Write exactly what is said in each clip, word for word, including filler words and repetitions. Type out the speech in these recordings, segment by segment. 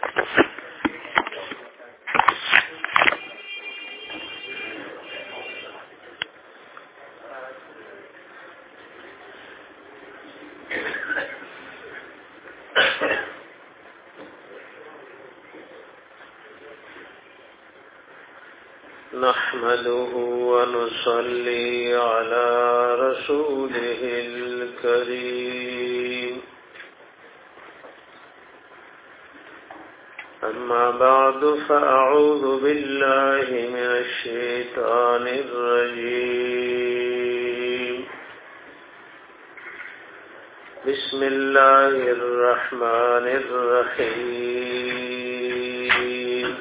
نحمده ونصلي على رسوله الكريم أما بعد فأعوذ بالله من الشيطان الرجيم بسم الله الرحمن الرحيم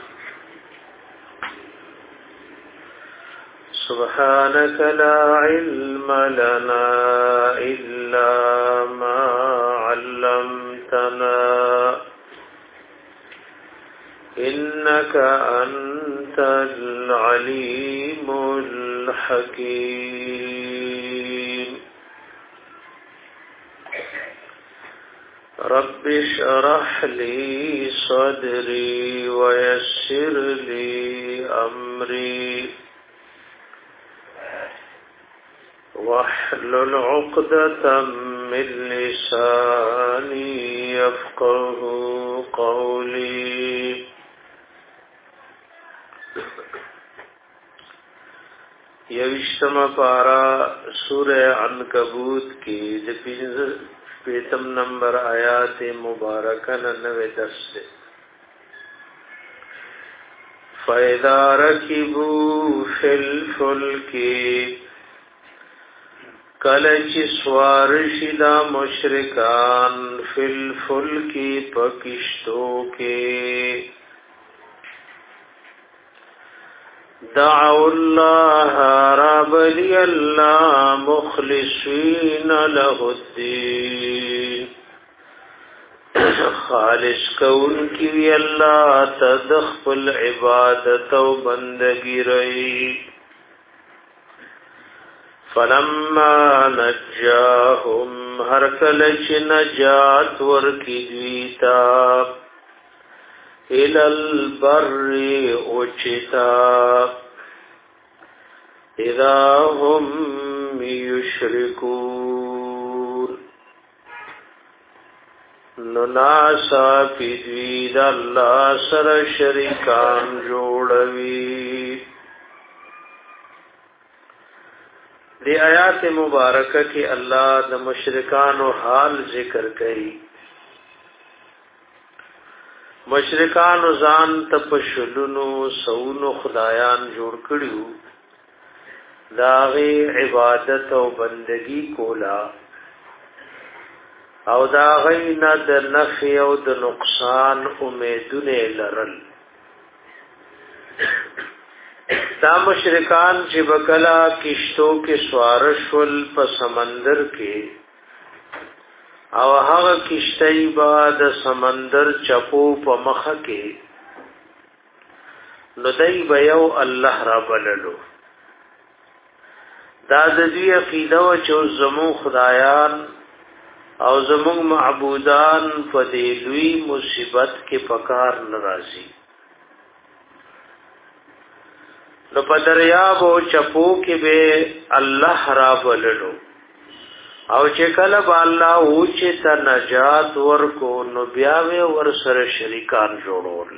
سبحانك لا علم لنا إلا ما علمتنا إنك أنت العليم الحكيم رب اشرح لي صدري ويسر لي أمري واحلل عقدة من لساني يفقه قولي یوشتم پارا سورہ عنکبوت کی پیتم نمبر آیات مبارکن نوے دس سے فَإِذَا رَكِبُوا فِي الْفُلْكِ کلچ سوارشی دا مشرکان فی الفلکی پکشتو کے دعو اللہ رب لی اللہ مخلصین له الدین خالص کون کی اللہ تدخل عبادت و بندگی رئی فلما نجاهم هر کلچ نجات ورکی دویتا الى البر اوچتا اذا هم یشرکون نناسا پی دوید اللہ سر شرکان جوڑوی دی آیات مبارکہ کی اللہ د مشرکان و حال ذکر کئی مشرکان و ځان تپشلونو سونو خدایان جوړ کړیو داغي عبادت او بندگی کولا او داغي نه د نفع او د نقصان امیدونه لرل دا مشرکان چې بکلا کشتو کې سوارشول په سمندر کې او هغه کشتۍ با د سمندر چپو په مخه کې نو دای به یو الله را بللو دا د دې عقیده او چې زمو خدایان او زمو معبودان په دې لوی مصیبت کې پکار ناراضي نو په دریاب او چپو کې به الله را بللو او چې کله به الله او چې ته نجات ورکو نو بیا به ور سره شریکان جوړول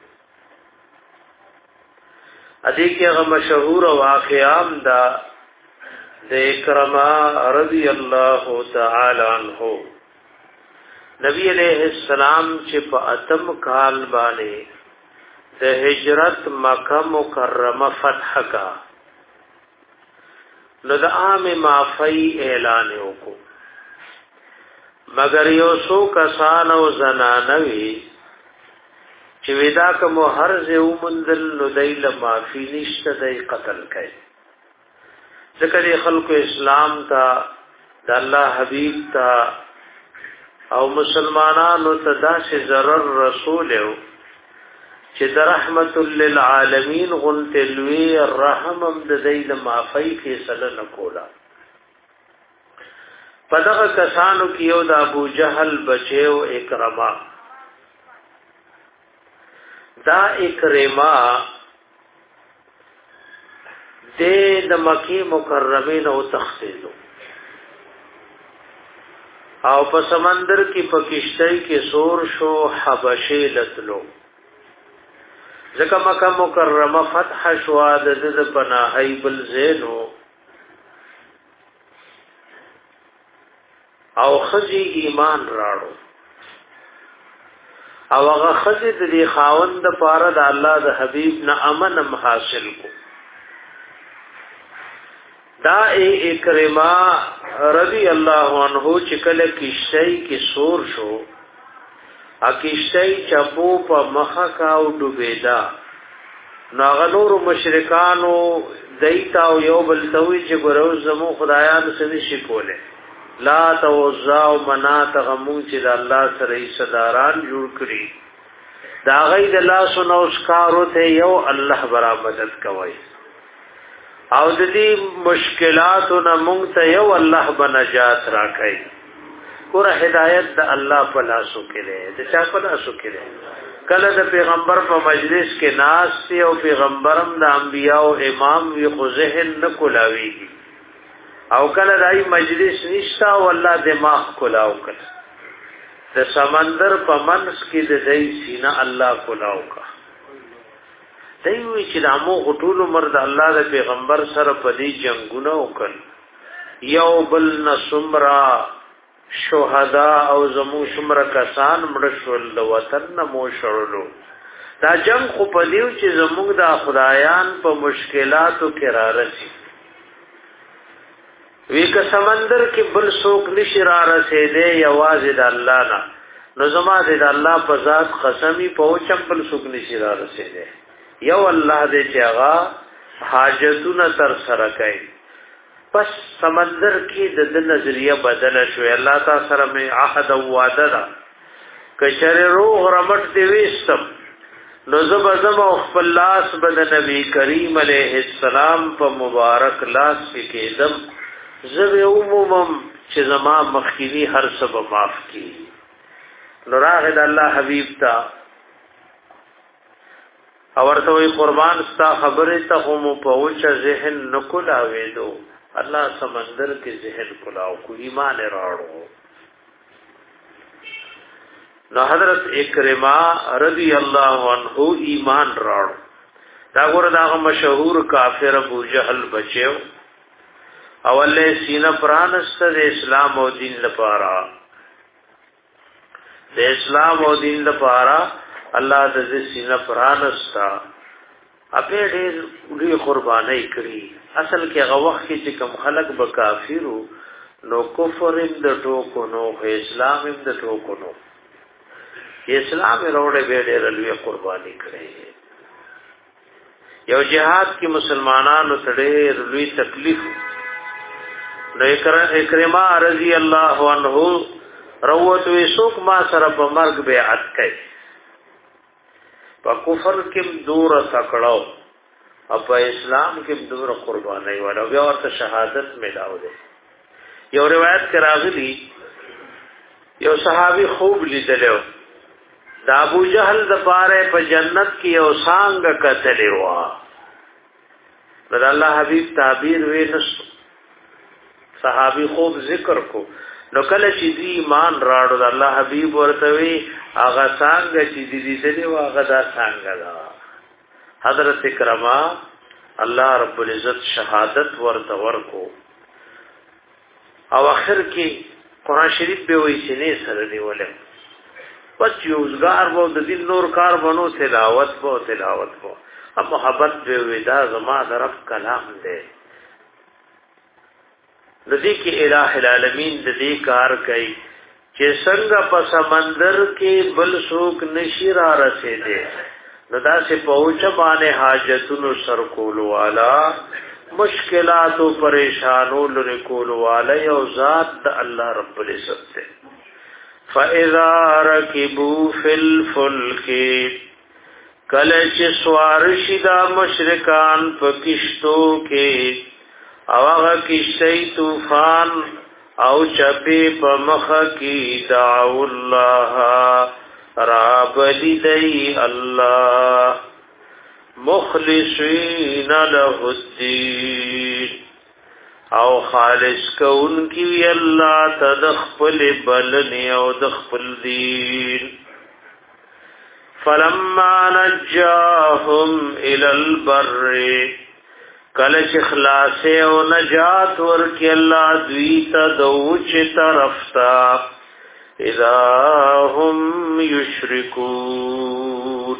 ادي کې هغه مشهور واقعام دا د اکرما رضی الله تعالی عنہ نبی علیہ السلام چې په اتم کال باندې د هجرت مکه مکرمه فتح کا نو د عام معافی اعلان وکړو مگر یو سو کسان او زنانوي چې ودا کوم هر زو منزل نو دایله معافی نشته دای قتل کړي ذکر خلق اسلام تا د الله حبیب تا او مسلمانانو ته داسې ضرر رسول یو چې د رحمت للعالمین غنت لوی رحمم د ذیل معافی فیصله نکولا پدغه کسانو کې یو د ابو جهل بچیو اکرما دا اکرما د مکی مکرمه نو تخصیلو او په سمندر کې پکشتای کې سور شو حبشه لتلو ځکه مکه مکرمه فتح شو د د پناهی بل زینو او خزي ایمان راړو او هغه خزي د خاوند د پاره د الله د حبيب نه امن حاصل کو دا اکرما رضی الله عنه چې کله کشتۍ کې سور شو ا کشتۍ چپو په مخه کاو ډوبېدا ناغنور مشرکانو دایتا او یو بل توي چې ګورو زمو خدایانو سره شي کوله لا توزا او منات غمون چې د الله سره صداران جوړ کړی دا غي د الله سنو ښکارو ته یو الله برا مدد کوي او د دې مشکلاتو نه مونږ ته یو الله بنجات راکړي ګور هدایت د الله په لاسو کې ده د چا په لاسو کې ده کله د پیغمبر په مجلس کې ناس او پیغمبرم د انبیاء او امام وی خو ذهن نه کولاويږي او کله دای مجلس نشتا او الله دماغ کولاو کړ د سمندر په منځ کې د دای سینه الله کولاو کړ دوی چې د امو غټول مرد الله د پیغمبر سره په دې جنگونه وکړ یو بل نسمرا شهدا او زمو سمرا کسان مړ شول د وطن نمو شړلو دا جنگ خو په دیو چې زموږ د خدایان په مشکلاتو کې را رسي وی که سمندر کې بل څوک نشي را رسیدې یوازې د الله نه نو زما د الله په ذات قسمی په چم بل څوک نشي را رسیدې یو الله دې چې هغه حاجتونه تر سره کوي پس سمندر کې د نظریه بدل شو الله تعالی سره می عهد او وعده ده کچره روح رمټ دی وستم نو زبزم او خپل لاس بد نبی کریم علیه السلام په مبارک لاس کې کېدم زب عمومم چې زما مخکینی هر څه معاف کی نو راغد الله حبیب تا او ورته وی قربان ستا خبره ته هم په اوچ ذهن نکلا وېدو الله سمندر کې ذهن کلاو کو ایمان راړو نو حضرت اکرما رضی الله عنه ایمان راړو دا ګور دا مشهور کافر ابو جهل بچو اوله سینه پرانست د اسلام او دین لپاره د اسلام او دین لپاره الله د دې سینه پرانستا اپه ډېر لوی قرباني کړی اصل کې هغه وخت چې کوم خلق به کافرو نو کفر د ټوکو نو اسلام د ټوکو نو اسلام وروړې به ډېر لوی قرباني کړی یو جهاد کې مسلمانانو ته ډېر لوی تکلیف نو اکرما رضی الله عنه روت وسوک ما سره په مرګ بیعت کړي په کفر کې دور تکړو او په اسلام کې دور قرباني ولا بیا ورته شهادت ملاو دي یو روایت کې راغلي یو صحابي خوب لیدلو دا ابو جهل د پاره په جنت کې یو څنګه کتلې و الله حبيب تعبیر وینس صحابي خوب ذکر کو نو کله چې دی ایمان راړو د الله حبيب ورته وی هغه څنګه چې دی دې دی هغه دا څنګه دا حضرت کرما الله رب العزت شهادت ورته ورکو او اخر کې قران شریف به وایي چې نه سره دی ولې پس یوزګار وو د دین نور کار بنو تلاوت وو تلاوت وو اب محبت به ودا زما درف کلام دی د دې کې الٰه العالمین د دې کار کوي چې څنګه په سمندر کې بل څوک نشي را رسیدي نو دا چې پوهچ باندې حاجتونو سر کول والا مشکلات او پریشانو لری کول والا یو ذات د الله رب العزت دی فاذا ركبوا في الفلك کله چې سوار شي دا مشرکان په کشتو کې او هغه کشتی طوفان او چپی په مخ کې دعو الله رابلی دی اللہ مخلصین له الدین او خالص کون کی وی اللہ تدخل بلنی او دخل دین فلما نجاهم الى البر کلچ اخلاص او نجات ورکی اللہ دویتا دوچ طرفتا اذا هم یشرکون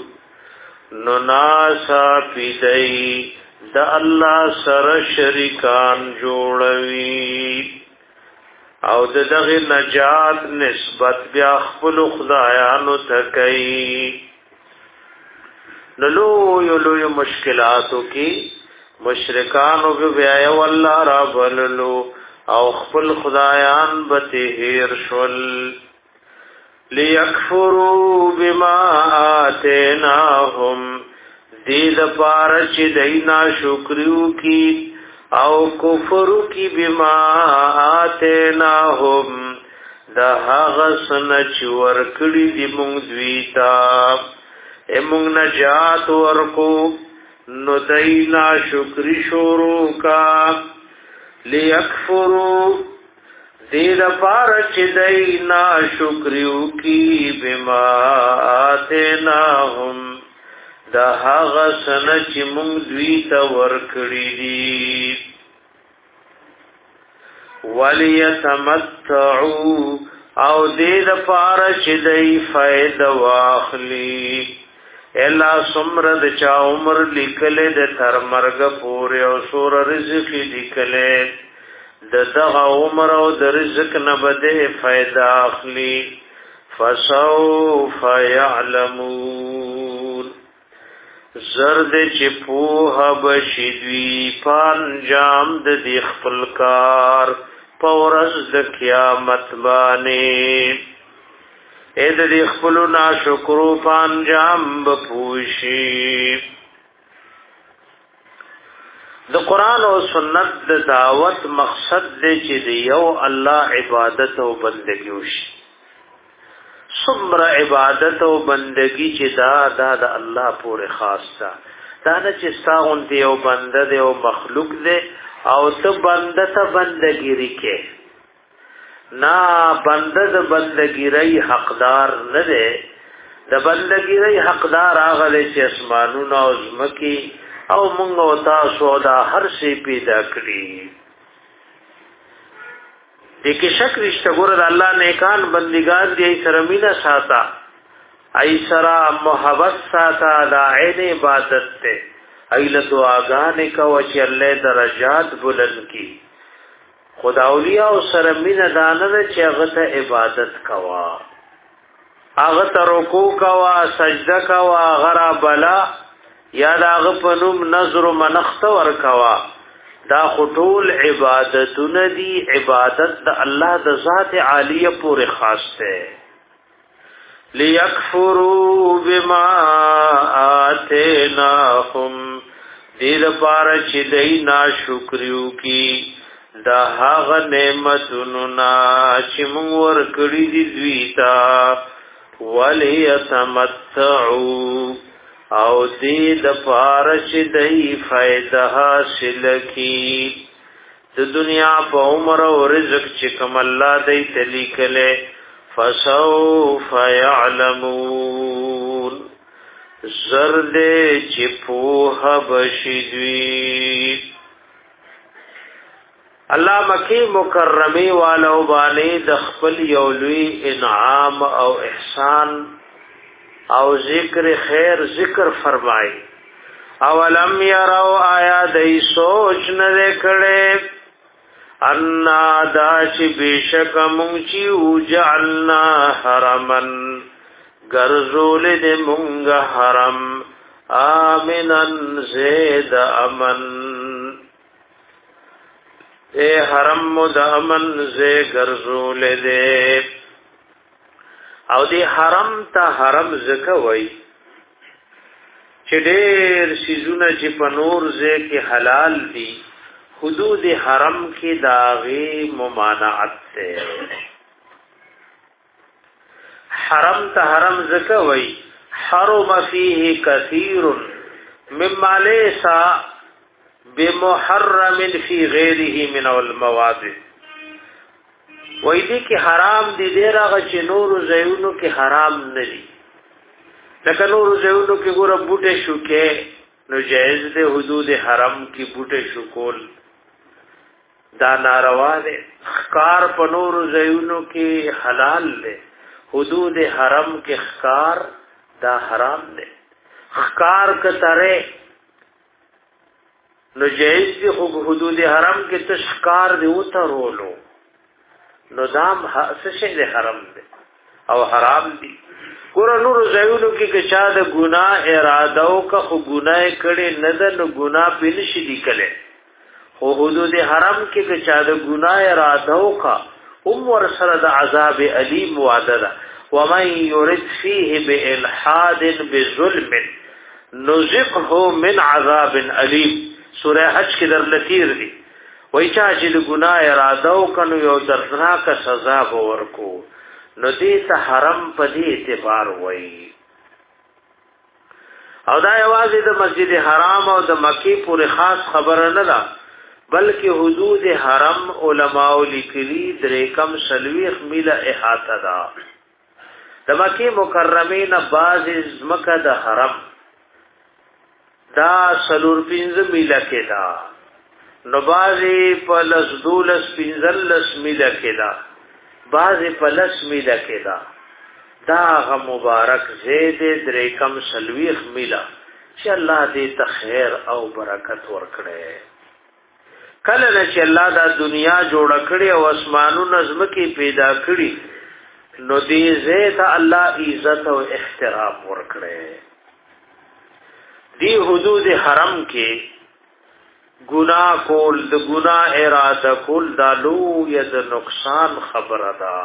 نناسا پیدئی دا اللہ سر شرکان جوڑوی او د دغه نجات نسبت بیا خپل خدایانو تکئی نلو یو لو مشکلاتو کی مشرکانو بیا والله را بللو او خپل خدایان بتهیر شول لیکفروا بما آتیناهم دید پارچ دینا شکریو کی او کفرو کی بما آتیناهم دا هغسن چور کڑی دی مونگ دویتا اے مونگ نجات ورکو نو دینا شکری شورو کا لیکفرو دید پارچ دینا شکریو کی بما آتیناهم دا هغه سنه چې مونږ دوی ته ورکړي دي ولیتمتعوا او دې د پاره چې دای فائدہ واخلي الا سمرد چا عمر لیکل د تر مرګ پورې او سور رزق لیکل د دغه عمر او د رزق نه بده فائدہ اخلي فسوف يعلمون زرد چې پوها بشدوی پانجام د دی خپل کار پورز د قیامت باندې اې د دی خپل ناشکرو پانجام بپوشي د قران او سنت د دعوت مقصد دی چې دی یو الله عبادت او بندګي وشي صبر عبادت او بندگی چې دا دا د الله پورې خاص ده دا نه چې ستاون دی او بنده دی او مخلوق دی او ته بنده ته بندگی ریکه نا بنده د بندگی ری حقدار نه دی د بندگی ری حقدار هغه چې اسمانونو او زمکی او موږ او تاسو دا هر شی پیدا کړی دیکھ شک رشتہ گورد اللہ نیکان بندگان دی ای سر مینا ساتا ای سر محبت ساتا دا عین عبادت تے ای لدو آگانے کا وچی اللہ درجات بلند کی خدا اولیاء و سر مینا داند چی اغت عبادت کوا اغت رکو کوا سجدہ کوا غرا بلا یا دا اغپنوم نظر و منخت ور کوا دا خطول عبادتون دی عبادت دا اللہ دا ذات عالیہ پورے خاص تے لیکفروا بما آتیناہم دید پارا چی دی ناشکریو کی دا حاغ نعمتننا چی منور کری دی دویتا ولیتمتعو او دی د پارچ دی فائدہ حاصل کی د دنیا په عمر او رزق چې کوم الله دی تلیکله فسوف يعلمون زرد چې په بشدوی الله مکی مکرمی والو باندې د خپل یولوی انعام او احسان او ذکر خیر ذکر فرمائی اولم یراو آیا دی سوچ نده کڑے انا داچ بیشک منچیو جعلنا حرمن گرزول دی منگ حرم آمنن زید امن اے حرم مد امن زی گرزول دی او دی حرم تا حرم زکه وای چې ډېر سيزونه چې په نور ځای کې حلال دي حدود حرم کې داغي ممانعت ده حرم ته حرم زکوي حرم فيه كثير مما ليس بمحرم في غيره من المواد وای دي کې حرام دي ډیر هغه چې نور زيونو کې حرام نه دي لکه نور زيونو کې ګوره بوټه شو کې نو جائز دي حدود حرم کې بوټه شو کول دا ناروا دي خکار په نور زيونو کې حلال دي حدود حرم کې خکار دا حرام دي خکار کتره نو جائز دي خو حدود حرم کې تشکار دي وترولو نو دام څه شي د حرام دي او حرام دي ګور نور زيونو کې که چا د ګناه اراده او که خو ګناه کړي نه ده نو ګناه پین شي دي کله خو حدود حرام کې که چا د ګناه اراده او کا هم ور سره د عذاب الیم وعده ده ومن يرد فيه بالحاد بظلم نذقه من عذاب الیم سوره حج کې در لتیر دي وای چا چې د ګناه اراده وکړو یو دردناک سزا به ورکو نو دې ته حرم په دې اعتبار وای او دا یوازې د مسجد حرام او د مکی پورې خاص خبره نه ده بلکې حدود حرم علماء لیکلي درې کم سلويخ میله احاطه ده د مکی مکرمه نه باز زمکه د حرم دا سلور پنځه میله کې ده نو بازی پا لس دولس پینزل لس میده که دا بازی پا لس میده که دا دا آغا مبارک زید دریکم سلویخ میله چه اللہ دیتا خیر او برکت ورکڑے کلنه چې الله دا دنیا جوړ کړی او اسمانو نظم کې پیدا کړی نو دې زید الله عزت او احترام ورکړي دی حدود حرم کې گناہ کول د گناہ اراده کول دالو یا د نقصان خبره ده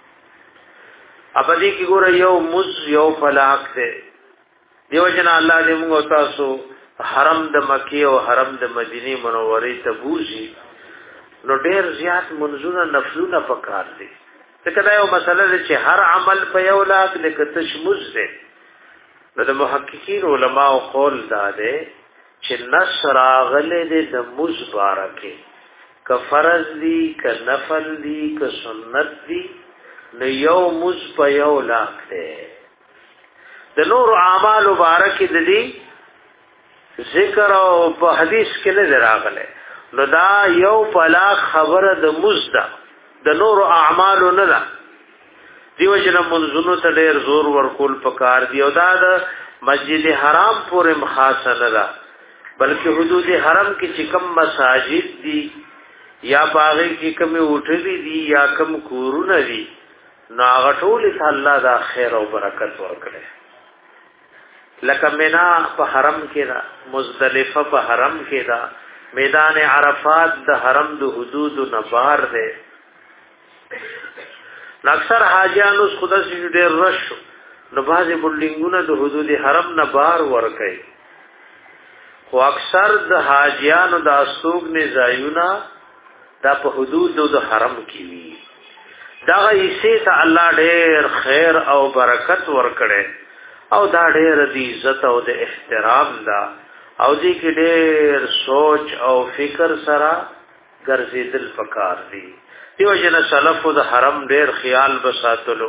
ابدی کی ګوره یو مز یو فلاق ده دیو جن الله دې موږ تاسو حرم د مکی او حرم د مدینه منورې ته بوزي نو ډېر زیات منځونه نفلونه پکار دي ځکه دا یو مسله ده چې هر عمل په یو لاک لکه تشمز ده نو د محققین علما او قول دا ده چې نصر اغله دې د مزبارکه ک فرض دی ک نفل دی ک سنت دی نو یو مز په یو لاک ده د نور اعمال مبارک دې ذکر او په حدیث کې نه راغله نو دا یو پلاک خبره د مزدا د نور اعمال نه ده دیو جن منځونو ته ډېر زور ورکول پکار دی او دا د مسجد حرام پورې مخاصه نه ده بلکې حدود حرم کې چې کم مساجد دي یا باغې کې کم وټلې دي یا کم کورونه دي نو هغه ټول ته الله دا خیر او برکت ورکړي لکه منا په حرم کې دا مزدلفه په حرم کې دا میدان عرفات د حرم د حدود نه بار دی اکثر حاجیان اوس خدا سي ډېر رش نو بعضې بلډینګونه د حدود حرم نه بار ورکړي خو اکثر د حاجیانو د استوګ نه ځایونه دا په حدود د حرم کې وي دا یې ته الله ډېر خیر او برکت ورکړي او دا ډېر د عزت او د احترام دا او دې کې ډېر سوچ او فکر سره ګرځېدل پکار دي دیو جن سلف د حرم ډېر خیال بساتلو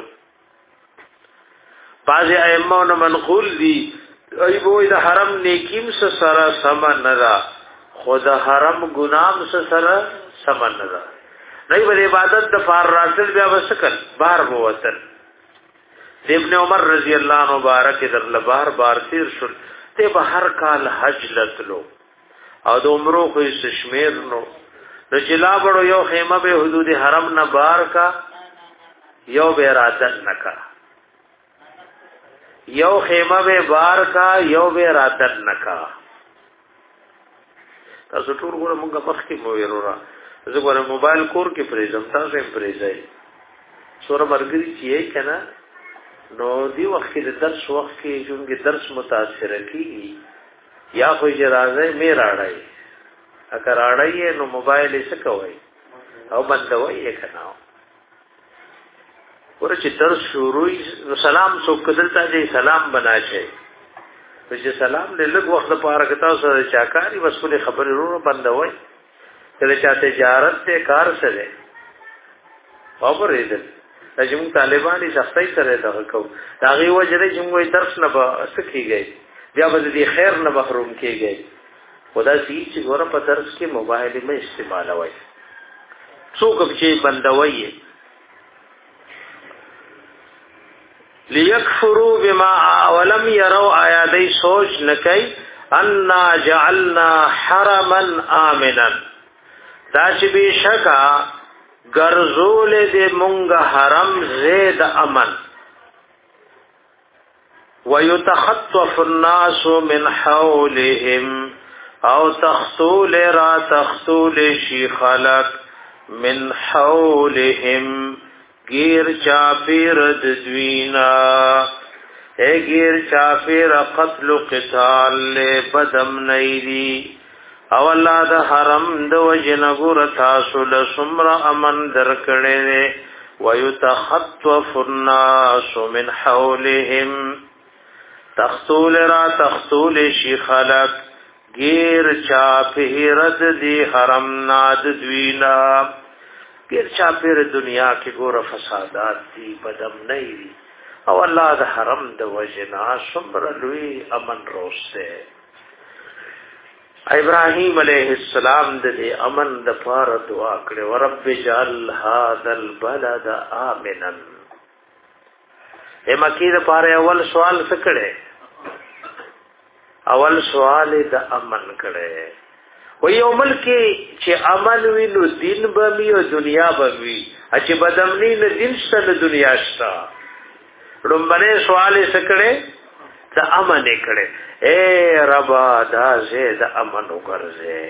بعض ائمه منقول دي ای بوې د حرم نیکیم سره سم نه ده خود حرم ګنام سره سم نه ده نه به عبادت د فار راتل بیا وسکل بار بوتل ابن عمر رضی الله عنه مبارک در لبار بار تیر شو ته به هر کال حج لتلو او د عمرو خو شمیر نو نو جلا بڑو یو خیمه به حدود حرم نه بار کا یو به راتل نکا یو خیمه به بار کا یو به راتل نکا تاسو ټول ګوره مونږه مخکې مو ویرورا زه ګوره موبایل کور کې پریزم تاسو هم پریزای سوره مرګري چې کنه نو دی وخت کې د درس وخت کې چې درس متاثر کیږي یا خو اجازه مې راړای اگر راړای نو موبایل یې څه کوي او بندوي یې کنه ورچ درس شروع سلام سو کدلتا دی سلام بنا شي چې سلام دې لږ وخت لپاره کتا سره چاکاری وسوله خبرې ورو بندوي کله چې تجارت ته کار سره خبرې ده چې موږ طالبان سختۍ سره دغه کو دا غي وجره چې موږ درس نه سکیږي بیا به دې خیر نه محروم کیږي خدا سي چې ګوره په درس کې موبایل مې استعمالوي څوک چې بندوي لیکفروا بما ولم يروا آیادی سوچ نکي ان جعلنا حرما آمنا دا چې بشکا ګرځول دې مونږ حرم زید امن ويتخطف الناس من حولهم او تخطول را تخطول شي خلق من حولهم گیر چاپیر ددوینا اے گیر چاپیر قتل و قتال لے بدم نیدی او اللہ دا حرم دا وجنگو رتاسو لسمر امن درکڑے دے ویتخطوف الناس من حولهم تختول را تختول شی خلق گیر چاپیر دی حرم ناددوینا گیر چاپیر دنیا کې ګوره فسادات دي بدم نه دي او الله د حرم د وجنا صبر لوی امن روسته ابراهيم عليه السلام د امن د پاره دعا کړې ورب اجعل هذا البلد امنا اے مکی د پاره اول سوال څه کړي اول سوال د امن کړي و یو ملک چې عمل وی نو دین بمی او دنیا بمی چې بدمنی نه دین شته دنیا شته رومبنه سوال سکړه د امن کړه اے ربا دا زید امن وګرځه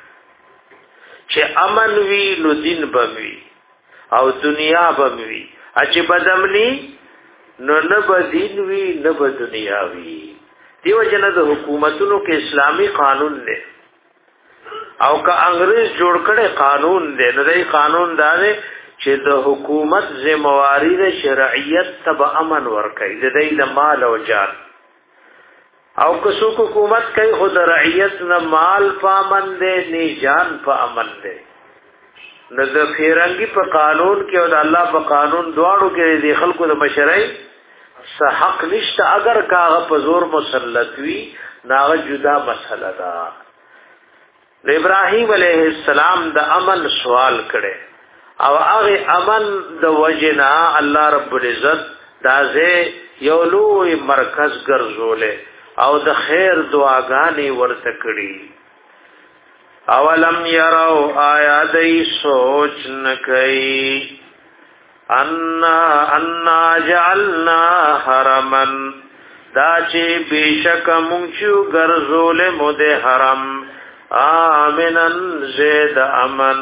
چې امن وی نو دین بمی او دنیا بمی چې بدمنی نو نه بدین وی نه بد دنیا وی دیو جن د حکومتونو کې اسلامی قانون دی او که انګريز جوړ کړي قانون دی نو دای قانون دا دی چې د حکومت ذمہواری د شرعیت تبع امن ورکړي د دې د مال او جان او که څوک حکومت کوي خود رعیت نه مال پامن دی نه جان په امن دی نو د فیرنګي په قانون کې او د الله په قانون دواړو کې د خلکو د مشرعي صح حق نشته اگر کاغه په زور مسلط وي ناغه جدا مسله ده ابراهيم عليه السلام د امن سوال کړي او هغه امن د وجنا الله رب العزت دازه یو لوی مرکز ګرځولې او د خیر دعاګانې ورته کړي اولم يروا آیادی سوچ نکي ان ان جعلنا حرما دا چې بشک مونږ شو ګرځولې مو د حرم آمنا زید امن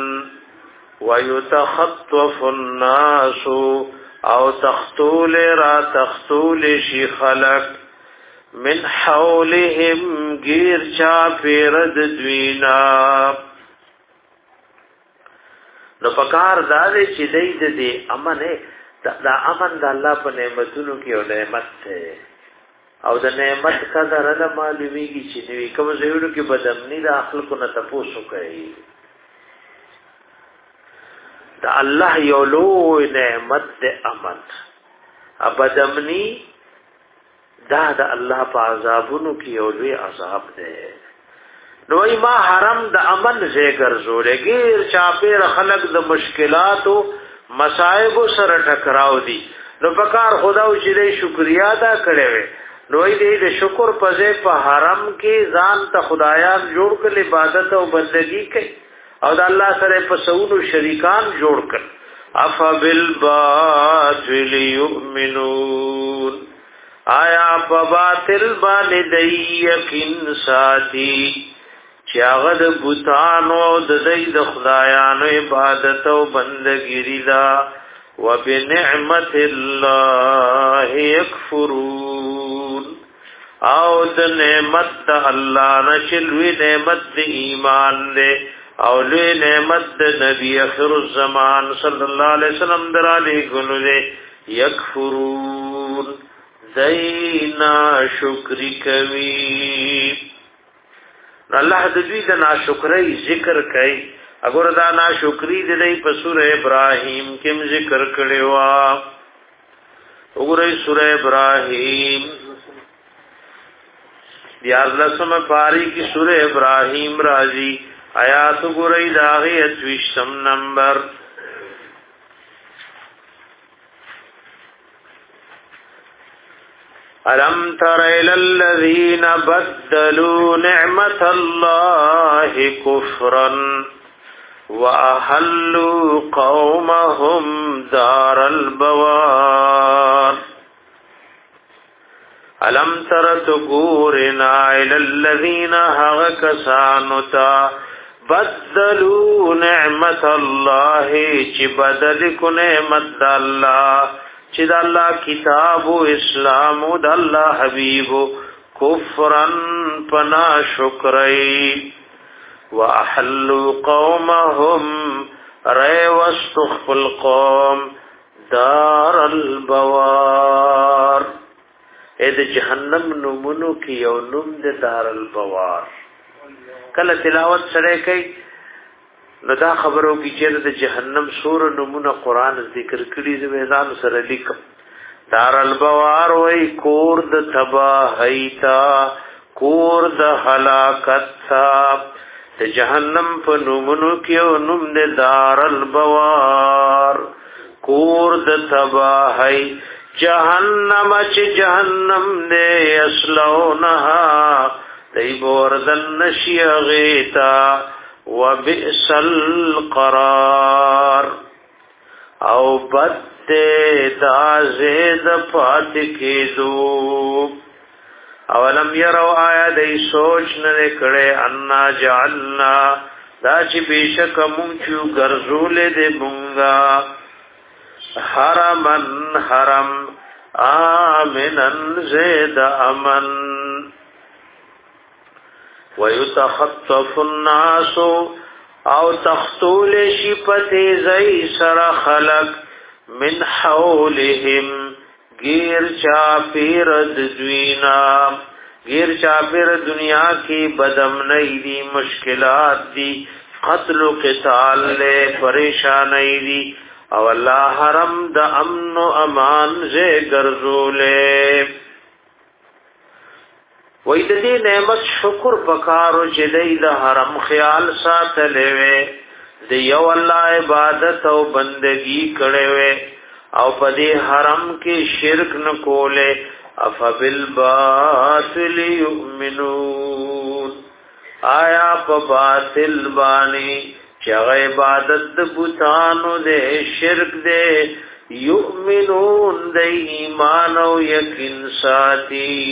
ويتخطف الناس او تختول را تختول شي خلق من حولهم گیر چاپیر دوینا نو پکار داده چې دی دی امن دا امن دا الله په نعمتونو کې او نعمت ته او د نعمت قدر نه معلومیږي چې نوې کوم ځایونو کې بدمنی د اخلاقو نه تاسو کوي دا الله یو لوی نعمت د امن ابدمنی دا د الله په عذابونو کې یو لوی عذاب ده نو ما حرم د امن ځای ګرځولې غیر چاپیر خلق د مشکلاتو مصائب سره ټکراو دي نو پکار خدا او چې شکریا ادا کړي نو دې د شکر په ځای په حرم کې ځان ته خدایان جوړ کړي عبادت او بندگی کوي او د الله سره په سونو شریکان جوړ کړي اف بالباطل یؤمنون آیا په باطل باندې د یقین ساتي چې هغه د بوتانو د دې د خدایانو عبادت او بندګی لري وبنعمت الله یکفرون او د نعمت الله نشلوی نعمت د ایمان له او لوی نعمت د نبی اخر الزمان صلی الله علیه وسلم دراله ګلو له یکفرون دینا شکری کوي. الله د دوی د ناشکری ذکر کوي. اگر دا ناشکری د دې په سورې ابراهیم کې ذکر کړي وا. وګورئ سورې ابراهیم دیار لسم پاری کی سورہ ابراہیم راضی آیات گرئی داغی اتویشتم نمبر. أَلَمْ تَرَ إِلَى الَّذِينَ بَدَّلُوا نِعْمَةَ اللَّهِ كُفْرًا وَأَحَلُّوا قَوْمَهُمْ دَارَ الْبَوَارِ. علم ترت گورنا الى الذین حقسانتا بدلوا نعمت الله چی بدل کو نعمت الله چی د الله کتاب او اسلام او د الله حبیب کفرن پنا شکرای واحلوا قومهم ری واستخف القوم دار البوار. اې د جهنم نومونو کې یو نوم د دار البوار. کله تلاوت سره کوي نو دا خبرو کې چې د جهنم سور نومونه قران ذکر کړي د میدان سره لیکم. دار البوار وای کور د تباہی تا کور د هلاکت تا. د جهنم په نومونو کې یو نوم د دار البوار کور د تباہی. جہنم چ جہنم دے اسلونها دیب وردن نشی غیتا وبئس القرار او بد دے دا زید پات کی دو. اولم یرو آیا دی سوچ نکڑے انا جعلنا دا چی بیشک منچو گرزول دے منگا حرمن حرم آمنن زید امن ویتخطف الناس او تختول شپت زی سر خلق من حولهم گیر چاپیر دوینا. گیر چاپیر دنیا کی بدم نئی دی مشکلات دی قتل و قتال لے پریشانی دی او الله حرم د امن و امان زه ګرځولې. وې د دې نعمت شکر پکارو چې دې د حرم خیال ساتلې وې د یو الله عبادت او بندگی کړې وې او په دې حرم کې شرک نه کولې. افبالباطل یؤمنون آیا په باطل باندې چاغ عبادت د بوتانو دے شرک دے یؤمنون دے ایمان او یقین ساتي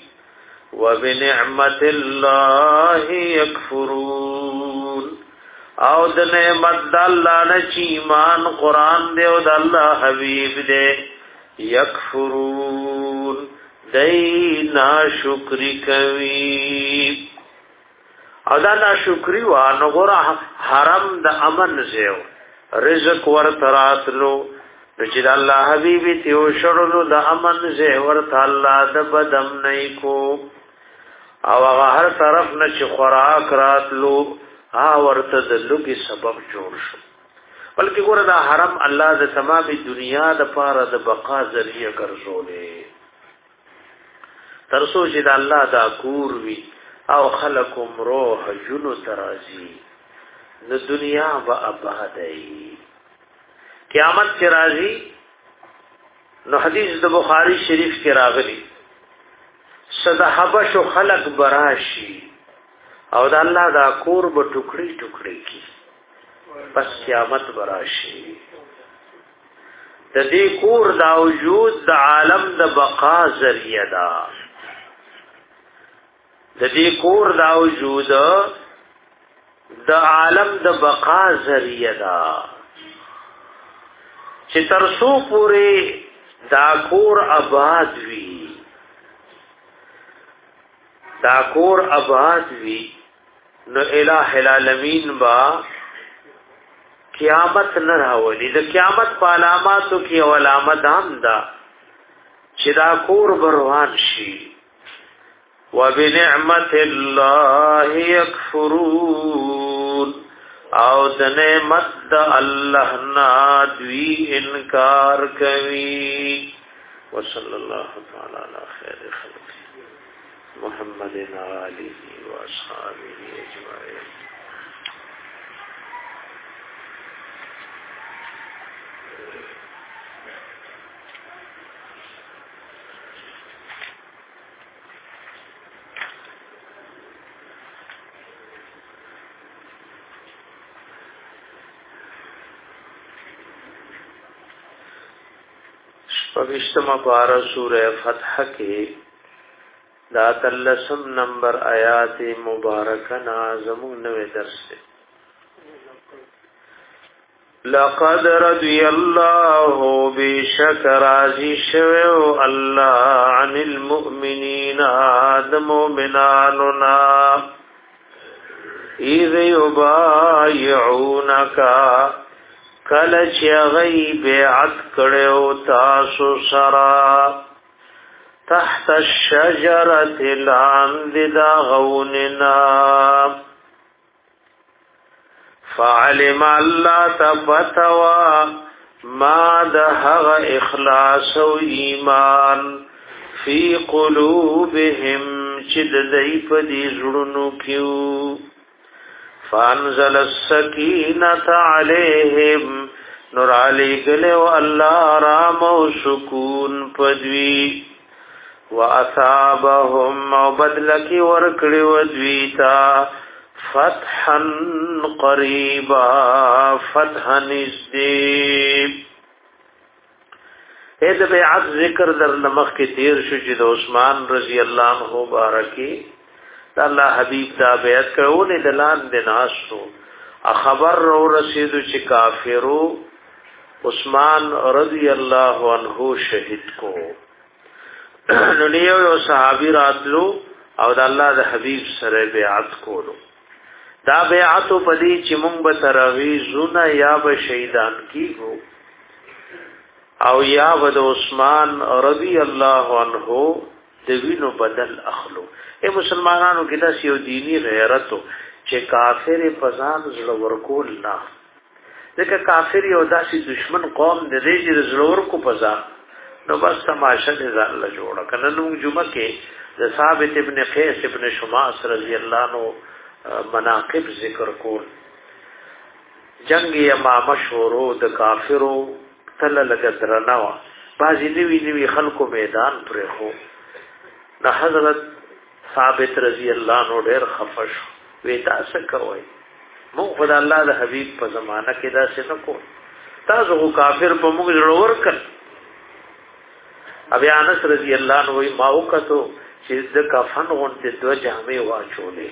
وبنعمت الله یکفرون او د نعمت د الله نه چې ایمان قران دے او د الله حبیب دے یکفرون دای ناشکری کوي. او دا ناشکری وا نو ګور حرم د امن زیو رزق ورتراتلو چې الله حبیب ته او شړلو د امن زیو ورته الله د بدم نه کو او هغه هر طرف نه چې خوراک راتلو ها ورته د لوګي سبب جوړ شو. بلکې ګور دا حرم الله د تمام دنیا د پاره د بقا ذریعہ ګرځولې ترسو چې د الله دا کور وی او خلقم روح جنو ترازی نو دنیا با آبادی قیامت کی رازی. نو حدیث د بخاری شریف کی راغلی صدا حبش و خلق براشی او د الله دا کور به ټوکړي ټوکړي کی پس قیامت براشی. د دې کور دا وجود د عالم د بقا ذریعہ دا د دې کور دا وجود د عالم د بقا ذریعہ دا چې ترسو پوری دا کور آباد وی دا کور آباد وی نو الہ العالمین با قیامت نه راولي. د قیامت په علاماتو کې او علامت هم ده چې دا کور بروان شي. وبنعمت الله یکفرون او د نعمت د الله نه دوی انکار کوي. وصلی الله تعالی علی خیر خلق محمد و آله و اصحابه اجمعین. پوشتما پارا سورہ فتح کے دا تلسم نمبر آیات مبارکنا زمون نوے درس سے. لقد رضی اللہ بشک راضی شویو اللہ عن المؤمنین آدم مومناننا اذ یبایعونکا کل چی غی بیعت کڑیو تاسو سرا تحت الشجرت لاند دا غوننا فعلم اللہ تبتوا ما دہغ اخلاص و ایمان فی قلوبهم چد دیپ دی زڑنو کیو فانزل السکینة علیہم نور علی گلے و اللہ رام و سکون پدوی و اثابهم و بدلکی ورکڑی و دویتا فتحا قریبا فتحا نزدیب. اید بیعت ذکر در نمخ کی تیر شو جد عثمان رضی اللہ عنہ بارکی الله حبیب دا بیعت کړو نه دلان د ناسو خبر رو رسیدو چې کافرو عثمان رضی الله عنه شهید کو. نو یو صحابي راتلو او د الله د حبیب سره بیعت کولو. دا بیعت په دې چې مونږ به تروي زونه یا به شهیدان کیږو او یا به د عثمان رضی الله عنه د وینو بدل اخلو. اے مسلمانانو کې دا یو دینی غیرت چې کافر په ځان زړه ورکول نه. ځکه کافر یو داسې دشمن قوم د دې چې زړه ورکو په ځان نو بس تماشا دې ځان له جوړه کنه. نو جمعه کې د ثابت ابن قیس ابن شماس رضی الله عنه مناقب ذکر کول. جنگ یمامه شورو د کافرو تل لګ درنوا بازی نیوی نیوی خلکو میدان پرې خو نه حضرت ثابت رضی الله عنه ډېر خفش وې تاسو کوي مو خدای الله د حبيب په زمانہ کې دا څه نکو تاسو کافر په موږ ضرور کړ. ابي انس رضی الله عنه وې ما وکړو چې د کفن غونډه دوه جامې واچولې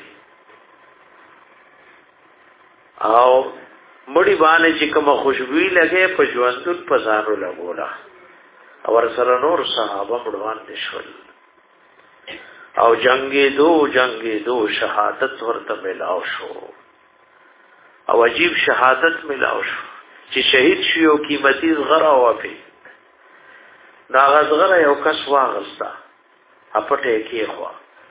او مړی باندې چې کوم خوشبوئی لګې په ژوندون په ځانو لګولا او سره نور صحابه مړوان دي شول او جنگی دو جنگی دو شهادت ورته ملاو شو او عجیب شهادت ملاو شو چې شهید شو قیمتي زغره وافي دا غزغره یو کس واغستا اپټه کې خوا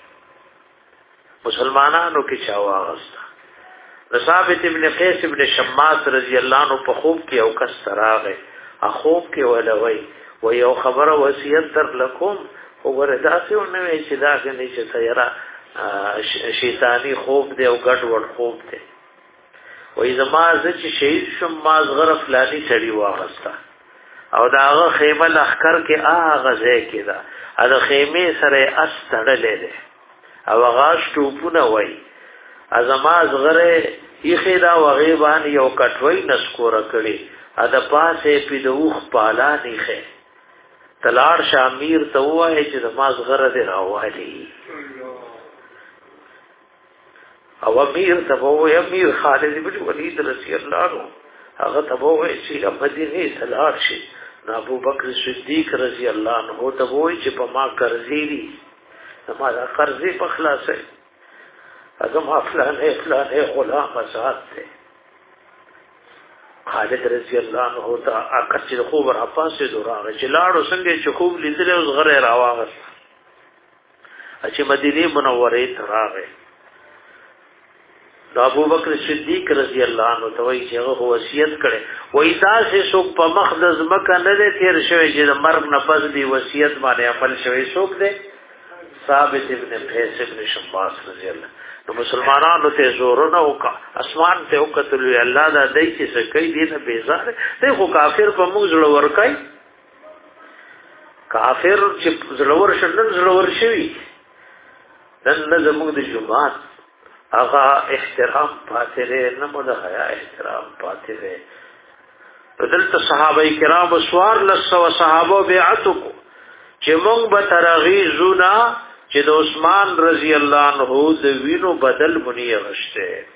مسلمانانو کې چا واغستا. ثابت ابن قیس ابن شماس رضی الله عنه په خوب کې یو کس تراغه اخوب کې ولوي و یو خبره وصیت در لكم وګوره داسې ونه وي چې دا کني چې سیرا شیطانی خوب دی او ګډ وډ خوب دی. وې زما چې شهید شم ما زغره فلانی چړي واغستا او داغه خیمه لخر کې اغه ځای کې دا دا خیمه سره استړلې ده او غاش ټوپونه وای ازما زغره یخې دا وغیبان یو کټوي نسکوره کړي ا د پاسه پیدوخ پالا نیخه تلار شامیر ته وای چې د ماز غره دی راوالي او امیر ته وای امیر خالد بن ولید رضی الله عنه هغه ته وای چې مدینه تلار شي. ابو بکر صدیق رضی الله عنه ته وای چې په ما قرضې دي ما دا قرضې په خلاصې اګه ما فلانه فلانه غلام آزاد ده خالد رضی الله عنه ته اکه چې خوب را پاسې دوراغه چې لاړو څنګه چې خوب لیدل اوس غره راواغس چې مدینه منوره ته راغی ابو بکر صدیق رضی الله عنه ته وایي چې هغه وصیت کړي وایي تاسو څوک په مقدس مکه نه دي تیر شوی چې د مرګ نه پس دی وصیت باندې عمل شوی څوک دی ثابت ابن قیس ابن شماس رضی الله نو مسلمانانو ته زور نه وکا اسمان ته وکتل الله دا دای چې سکه دي نه بیزار ته خو کافر په موږ زړه ورکای کافر چې زړه ور شنن زړه ور شي نن نه زموږ د جمعات اغا احترام پاتې لري نه مو د حیا احترام پاتې لري بدلته صحابه کرام سوار لسو صحابه بیعت کو چې موږ به ترغی زونا چې د عثمان رضی الله عنه د وینو بدل منی غشته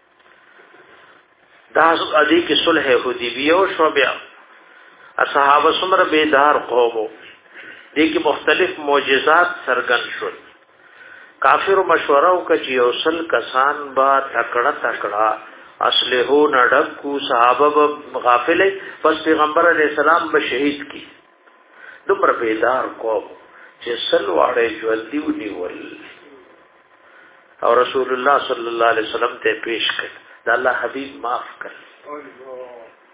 دا ادي کې صلح حدیبیه او شو بیا صحابه سمره بیدار قومو دي کې مختلف معجزات سرګن شول کافر مشوره وکړي یوصل کسان با تکړه تکړه اصله نډکو صحابه غافلې پس پیغمبر علیہ السلام به شهید کی دومره بیدار قوم چې سل واړې ژوندۍ ونیول او رسول الله صلی الله علیه وسلم ته پیش کړ دا الله حبیب معاف کړ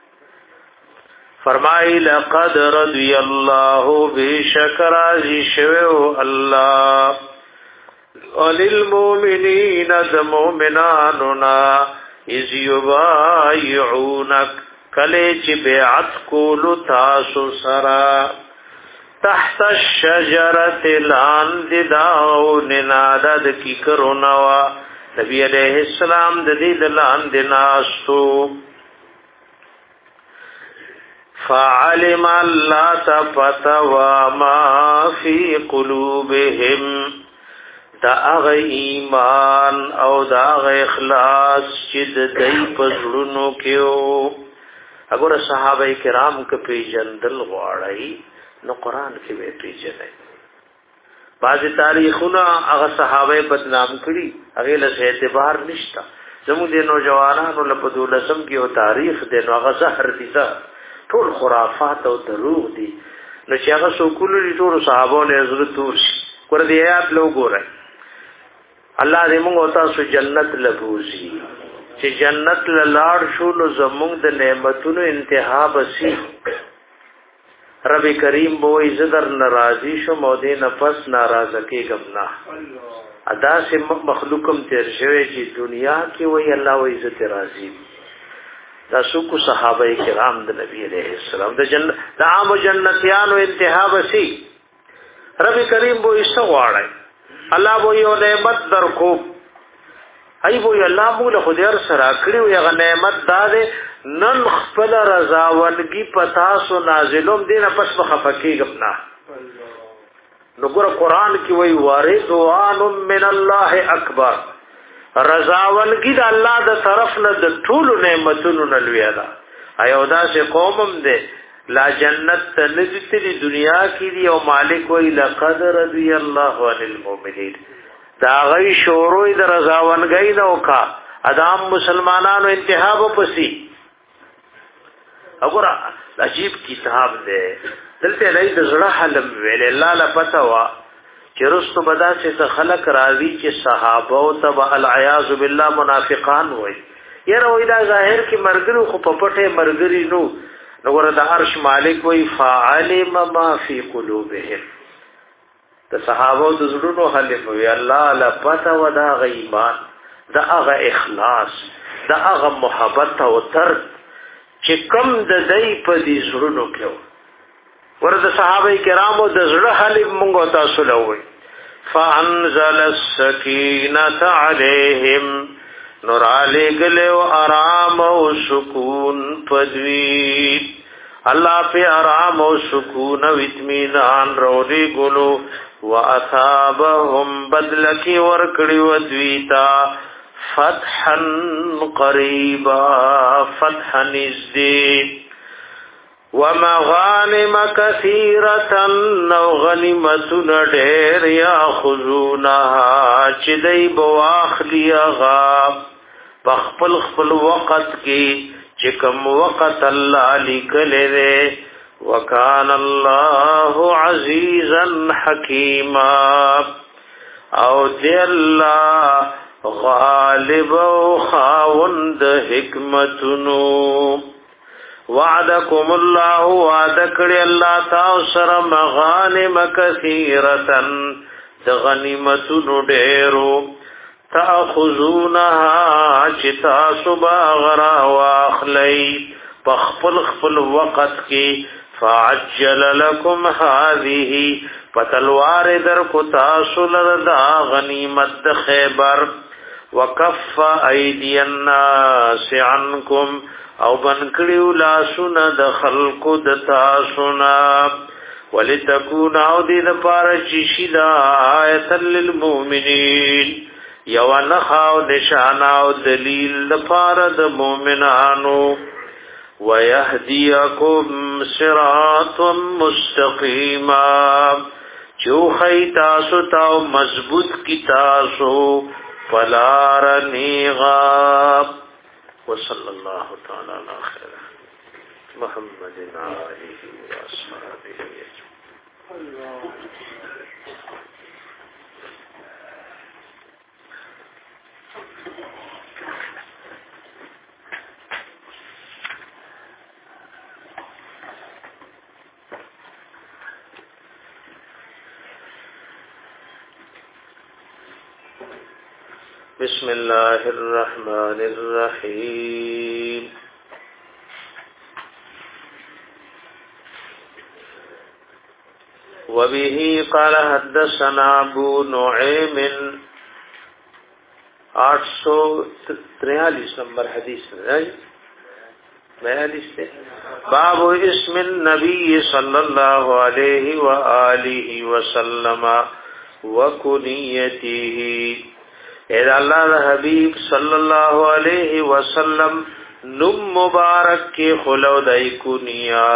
فرمای لقد رضی الله بشکر ذی شو الله وللمؤمنین ذمؤمناننا اذ یبایعونک کله چې بیعت کولو تاسو سره تحت الشجره لاند داو ننادد کی کرونوا نبی علیہ السلام د دې لاند ناستو فعلم الله تفتوا ما فی قلوبهم دا هغه ایمان او دا هغه اخلاص چې د دې په زړونو کې او هغه صحابه کرام کې پیژندل غواړي نو قران کې به پیژني بعض تاریخونه هغه صحابه بدنام کړي هغه له اعتبار نشته زموږ د نوجوانانو په دولسم کې او تاریخ د هغه زهر دي ټول خرافات او دروغ دي نو چې هغه سکول دي ټول صحابه له حضرت ورشي ور دي آیات لو ګورئ الله دې موږ تاسو جنت لبوزي چې جنت لاړ شو نو زموږ د نعمتونو انتها بسي رب کریم بو عزت ناراضي شو مودې نفس ناراضه کېږم نه ادا سي مخلوقم تیر شوی چې دنیا کې وای الله و عزت راضي دا څوک صحابه کرام د نبی عليه السلام د جنت د عام جنتیانو انتها بسي رب کریم بو استغواړي الله بو یو نعمت درکو ای بو الله موږ له خدای سره کړیو یو نعمت داده نن خپل رضاونګي پتا سو نازلوم دینه پس مخفقېږم نه نو ګور قران کې وای وارضوان من الله اکبر رضاونګي د الله د طرف نه د ټول نعمتونو نه لوی ده ایو دا چې قومم ده لا جنت تنجتری دنیا کی دی او مالک وی لقد رضی الله عن المؤمنین دا غی شوروی در رضاونګی نو کا ادم مسلمانانو انتخاب پسی وګوره عجیب کتاب دی دلته لای د زړه حلم ویل الله لا پتا وا چې رستو بدا چې خلق راوی چې صحابه او تبع العیاذ بالله منافقان وای یره وای دا ظاهر کې مرګرو خو په پټه مرګری نو نو ورته عرش مالک وی فعلم ما فی قلوبهم د صحابه د زړونو حلم وی الله لا پتا ودا غ ایمان دا هغه اخلاص دا هغه محبت او تر چې کم د دای په دې زړونو کې ورته صحابه کرامو د زړه حلم مونږ تاسو لوي فانزل السکینه علیهم نور علی گلے و آرام و سکون پدوی اللہ پہ آرام و سکون و اطمینان رولی گلو و اثابهم بدلکی ورکڑی و دویتا فتحا قریبا فتحا نزدی ومغانم كثيرة نو غنیمتون ډیر یاخذونها چې دی بواخلی غا بخپل خپل وخت کې چکم وقت اللہ لکلے وکان اللہ عزیزا حکیما او دی اللہ غالب و خاوند حکمتنو وعدکم اللہ وعدکڑی اللہ تاؤسر مغانم کثیرتن دغنیمتنو ڈیرو تأخذونها چتا صبا غرا واخلی پخپل خپل وقت کی فعجل لکم هذه پتلوار در کتاسل دا غنیمت خیبر وکف ایدی الناس عنکم او بنکڑیو لاسونا د خلق د تاسونا ولتکون او دی د پار چشیدا آیتا للمؤمنین یو نخاو نشانا او دلیل د پار د مؤمنانو ویهدیکم صراطا مستقیما چو خی تاسو تاو مضبوط کی تاسو فلار نیغاب وصلی اللہ تعالی علی خیر محمد آلہ و اصحابہ اجمعین. بسم الله الرحمن الرحيم. وبه قال حدثنا ابو نعيم آٹھ سو تریالیس نمبر حدیث ہے بیالیس سے باب اسم النبی صلی اللہ علیہ وآلہ وسلم وکنیته اے اللہ حبیب صلی اللہ علیہ وسلم نم مبارک کی خلو دائی کنیا.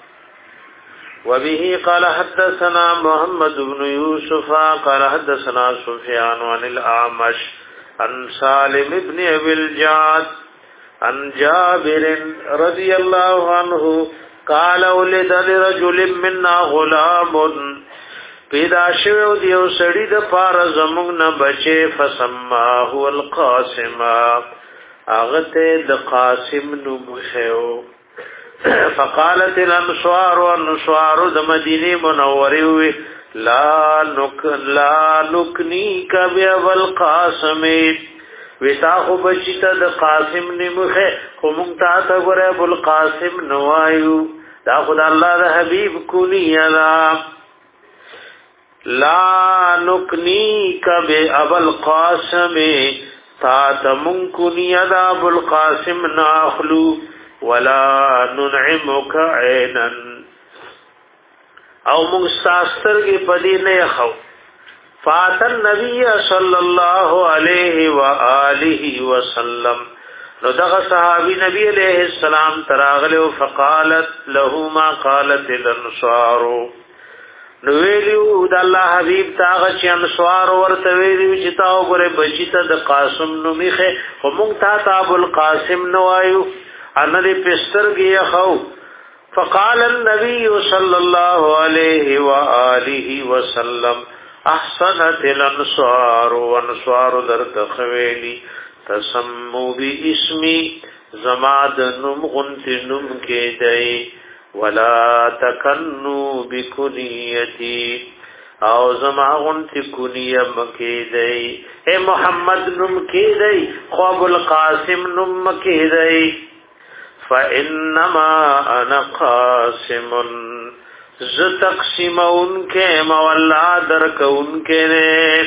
وبه قال حدثنا محمد بن يوسف قال حدثنا سفيان عن الأعمش عن سالم بن ابي الجعد عن جابر رضي الله عنه قال ولد لرجل منا غلام پیدا شویو دیو سړی د پار زمونږ نه بچي فسماه القاسم اغته د قاسم نو مخو فقالت الانصار والنصار د مدینه منوره وی لا نک لا نکنی کبه والقاسم وتا خو بچیته د قاسم نیمخه خو مونږ ته تا غره ابو القاسم نوایو دا خدای الله د حبیب کونی الا لا نکنی کب ابو القاسم تا تمن کنی ادا ابو القاسم ناخلو ولا ننعمک عینا او مستاستر کی پدی نه خو فات النبی صلی اللہ علیہ وآلہ وسلم نو دغه صحابی نبی علیہ السلام تراغلو فقالت له ما قالت الانصار نو ویلیو د الله حبیب تاغه چې انصار ورته ویلیو چې تاو ګره بچی ته د قاسم نو میخه خو مونږ تا ابو القاسم نو وایو ان دې پسترګي خو فقال النبي صلى الله عليه واله وسلم احسنت الانصار وانصار درت خویلی تسمو باسمی زماد نم غنت نم کې دی ولا تکنو بکنیتی او زما غنتی کنیه مکی دی اے محمد نم کی دی خواب القاسم نم مکی دی فانما انا قاسم ز تقسیم ان کے مولا درک ان کے نے.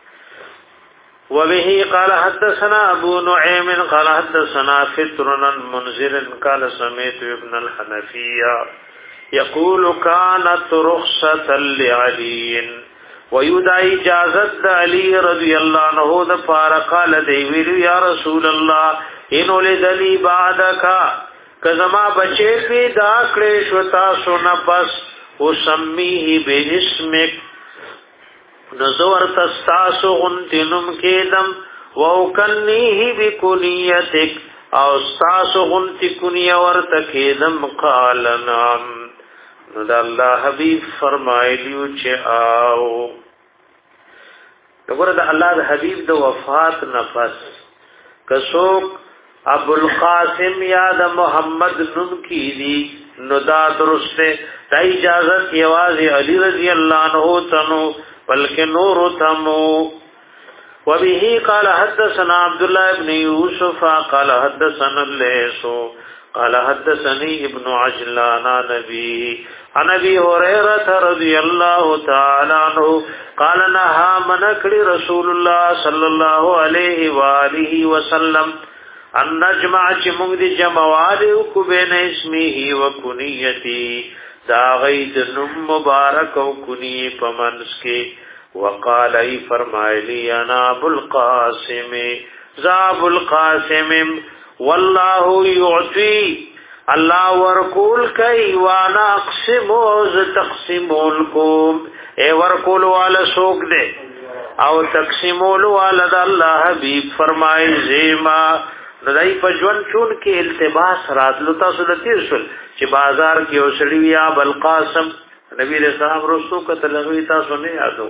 وبه قال حدثنا ابو نعيم قال حدثنا فطر عن منذر قال سمعت ابن الحنفية يقول كانت رخصة لعلي ويدعي اجازت علي رضي الله عنه ده فارقال دی يا رسول الله ان ولد لي بعدك کزما بچے پیدا کړې شو تاسو نه بس وسميه باسمك نزور تستاسو غنتنم کېدم ووکنیه بکنیتک او استاسو غنتی کنی ورته کېدم قال نعم نو د الله حبیب فرمایلیو چې او وګوره د الله د حبیب د وفات نفس کڅوک ابو القاسم یا د محمد نوم کی دی نو دا درسته د اجازت یوازي علی رضی الله عنه تنو بلکې نور تمو وبه قال حدثنا عبد الله بن يوسف قال حدثنا الليث قال حدثني ابن عجلان نبي عن ابي هريره رضي الله تعالى عنه قال نهى من رسول الله صلى الله عليه واله وسلم ان نجمع چې موږ دي جمعواله کو بین اسمه و کنیتی دا غید نم مبارک او کنی پمنس کې وقال ای فرمایلی انا ابو القاسم ذاب القاسم والله يعطي الله ورکول کای وانا اقسم ز تقسمولکم ای ورکول والا سوک دے او تقسمول والا الله حبیب فرمای زیما ندای پجوان چون کې التباس راتلو تاسو د تیر شول چې بازار کې اوسړی یا بل قاسم نبی رسول الله رسول کتلوي تاسو نه یادو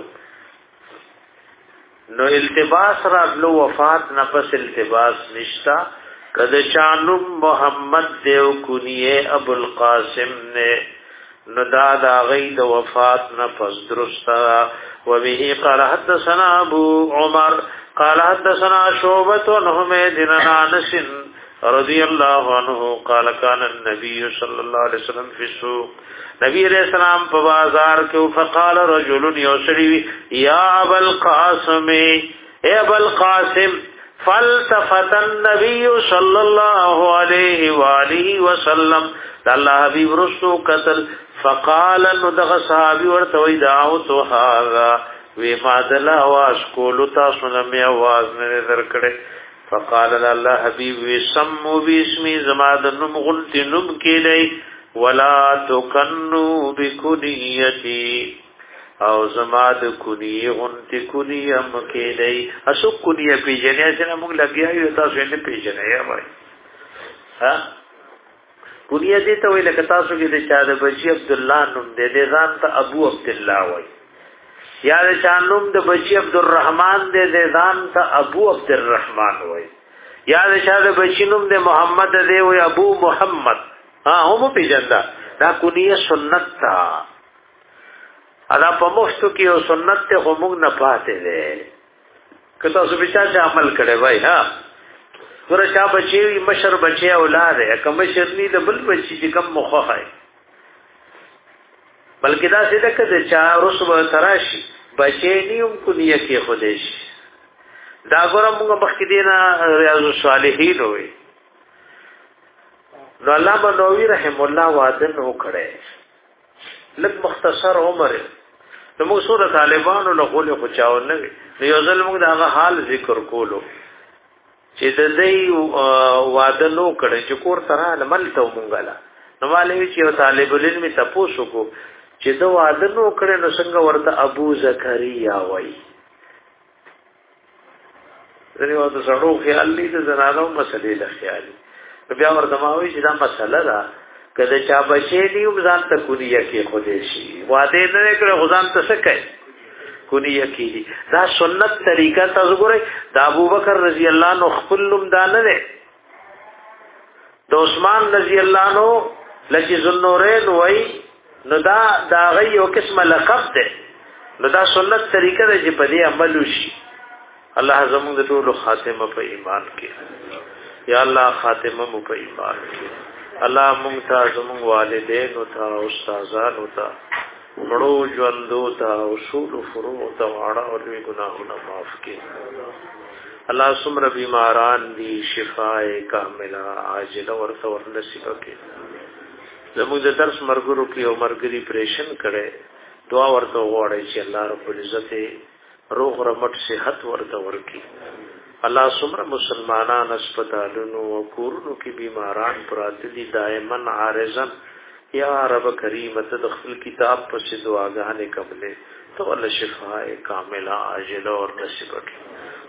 نو التباس راتلو وفات نفس التباس نشتا کده چانو محمد دیو کنیه ابو القاسم نے ندا دا غید وفات نفس درستا وبه قال حدثنا ابو عمر قال حدثنا شعبة عن حميد بن انس رضي الله عنه قال كان النبي صلى الله عليه وسلم في السوق نبی علیہ السلام په بازار کې فقال رجل يسري يا ابا القاسم اے ابا القاسم فالتفت النبي صلى الله عليه واله وسلم الله حبيب رسول قتل فقال ندغ صحابي ورته دعوت هذا وی مادل آواز کولو تاسو نمی آواز نه درکړي فقال الله حبيب وی سمو باسمي زماد نم غنتی نم کېدی ولا تکنو بکنیتی او زماد کنی غنتی کنی ام کېدی اسو کنی پیجنې چې موږ لګیا یو تاسو یې پیجنې یا وای ها کنی دې ته وی لکه تاسو کې د چا د بچي عبد الله نوم دې دې ځان ته ابو عبد الله وای یا د چانوم د بچی عبدالرحمن دې د ځان ته ابو عبدالرحمن وای یا د چا د بچی نوم د محمد دې وای ابو محمد ها هم پیژندا دا کونیه سنت تا ادا په مفتو کې او سنت ته هم نه پاتې ده کته سو بچا چې عمل کړي وای ها ګور چا بچی مشر بچی اولاد ہے کم شرنی د بل بچی چې کم مخه ہے بلکې دا څه ده کده چا رسو تراشی بچی نیوم کنیه کې خودش دا ګورم موږ مخکې دینا ریاض الصالحین وي نو علامه نووي رحم الله وعده نو کړي لږ مختصر عمر نو موږ سره طالبانو له خپل خو چاو نه وي نو یو ځل موږ دا حال ذکر کولو چې د دې وعده نو کړي چې کور ترا عمل ته مونږه لا نو والي چې طالب العلم تاسو کو چې دا وعده نو کړي نو څنګه ورته ابو زکریا وای درې وته سړو خیال دې زنانو مسلې له خیال بیا ورته ماوي چې دا مسله ده کله چا بچی دی ځان ته کونیه کې خوده شي وعده نه کړي غزان ته څه کوي کونیه کې دا سنت طریقه تاسو ګورئ دا ابوبکر رضی الله عنه خپل لوم دانه ده د عثمان رضی الله عنه لچ ذنورین وای نو دا دا غي یو قسمه لقب ده نو دا سنت طریقه ده چې په دې عمل وشي الله زموږ د ټولو خاتمه په ایمان کې یا الله خاتمه مو په ایمان کې الله مونږ ته زموږ والدین او ته استادان او ته مړو ژوندو ته اصول فروع ته واړه او لوی ګناهونه معاف کړي الله سمره بیماران دي شفای کامله عاجله ورته ورنصیب کړي زموږ د درس مرګرو کې او مرګري پریشن کړي دعا ورته وغواړي چې الله رب العزت روغ رمټ صحت ورته ورکړي الله سمره مسلمانان اسپیټالونو او کورونو کې بیماران پراته دي دائما عارضن یا رب کریم ته د خپل کتاب په دعاګانې قبلې تو الله شفاء کامله عاجله اور نصیب کړي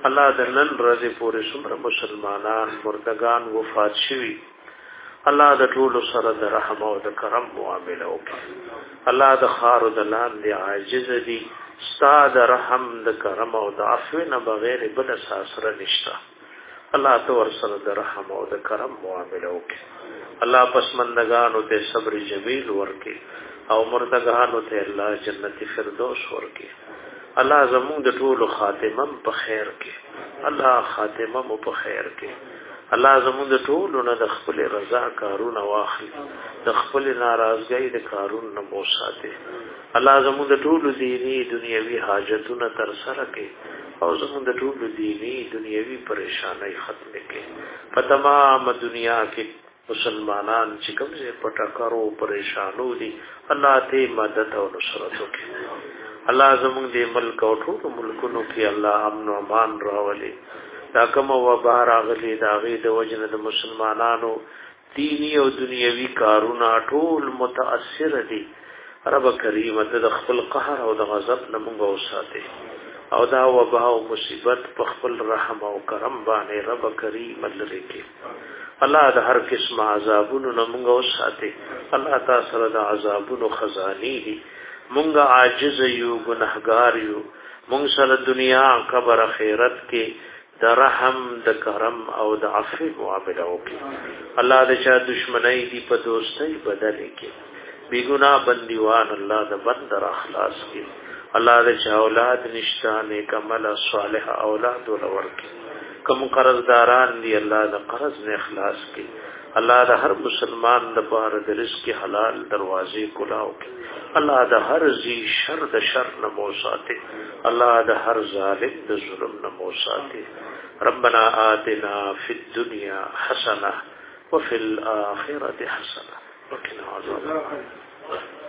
الله د نن ورځې پورې څومره مسلمانان مردگان وفات شوي الله د ټول سره د رحم او د کرم معامله وکړي الله د خار د لاندې عاجز دي ستا د رحم د کرم او د عفو نه بغیر بل ساسره نشته الله تو ور سره د رحم او د کرم معامله وکړي الله پسمندگانو ته صبر جمیل ورکړي او مردگانو ته الله جنت فردوس ورکړي الله زموږ د ټول خاتمه په خیر کې الله خاتمه مو په خیر کې الله زموږ د ټول نه د خپل رضا کارونه واخلي د خپل ناراضګۍ د کارونه نه مو ساتي الله زموږ د ټول دینی دنیوي حاجتونه تر سره کوي او زموږ د ټول دینی دنیوي پریشانای ختم کړي په تمام دنیا کې مسلمانان چې کوم څه پټکارو پریشانو دي الله ته مدد او نصرت وکړي الله زموږ د ملک او ټول ملکونو کې الله امن او امان راولي دا کوم وبا راغلي دا غي د وجنه د مسلمانانو دینی او دنیوي کارونه ټول متاثر دي رب کریم د خپل قهر او د غضب نه موږ وساتي او دا وبا او مصیبت په خپل رحم او کرم باندې رب کریم لری کې الله د هر قسم عذابونو نه موږ وساتي الله تعالی سره د عذابونو خزاني دي موږ عاجز یو ګناهګار یو موږ سره دنیا قبر آخرت کې د رحم د کرم او د عفو معامله وکړي الله د چا دشمنی دی په دوستۍ بدل کړي بی ګناه بندیوان الله د بندر اخلاص کړي الله د چا اولاد نشته نیک عمل صالح اولاد ولور کړي کوم قرضداران دی الله د قرض نه اخلاص کړي الله د هر مسلمان لپاره د رزق حلال دروازې کلاو کړي الله د هر ذی شر د شر نه مو ساتي الله د هر ظالم د ظلم نه مو ساتي ربنا آتنا في الدنيا حسنة وفي الآخرة حسنة وقنا عذاب النار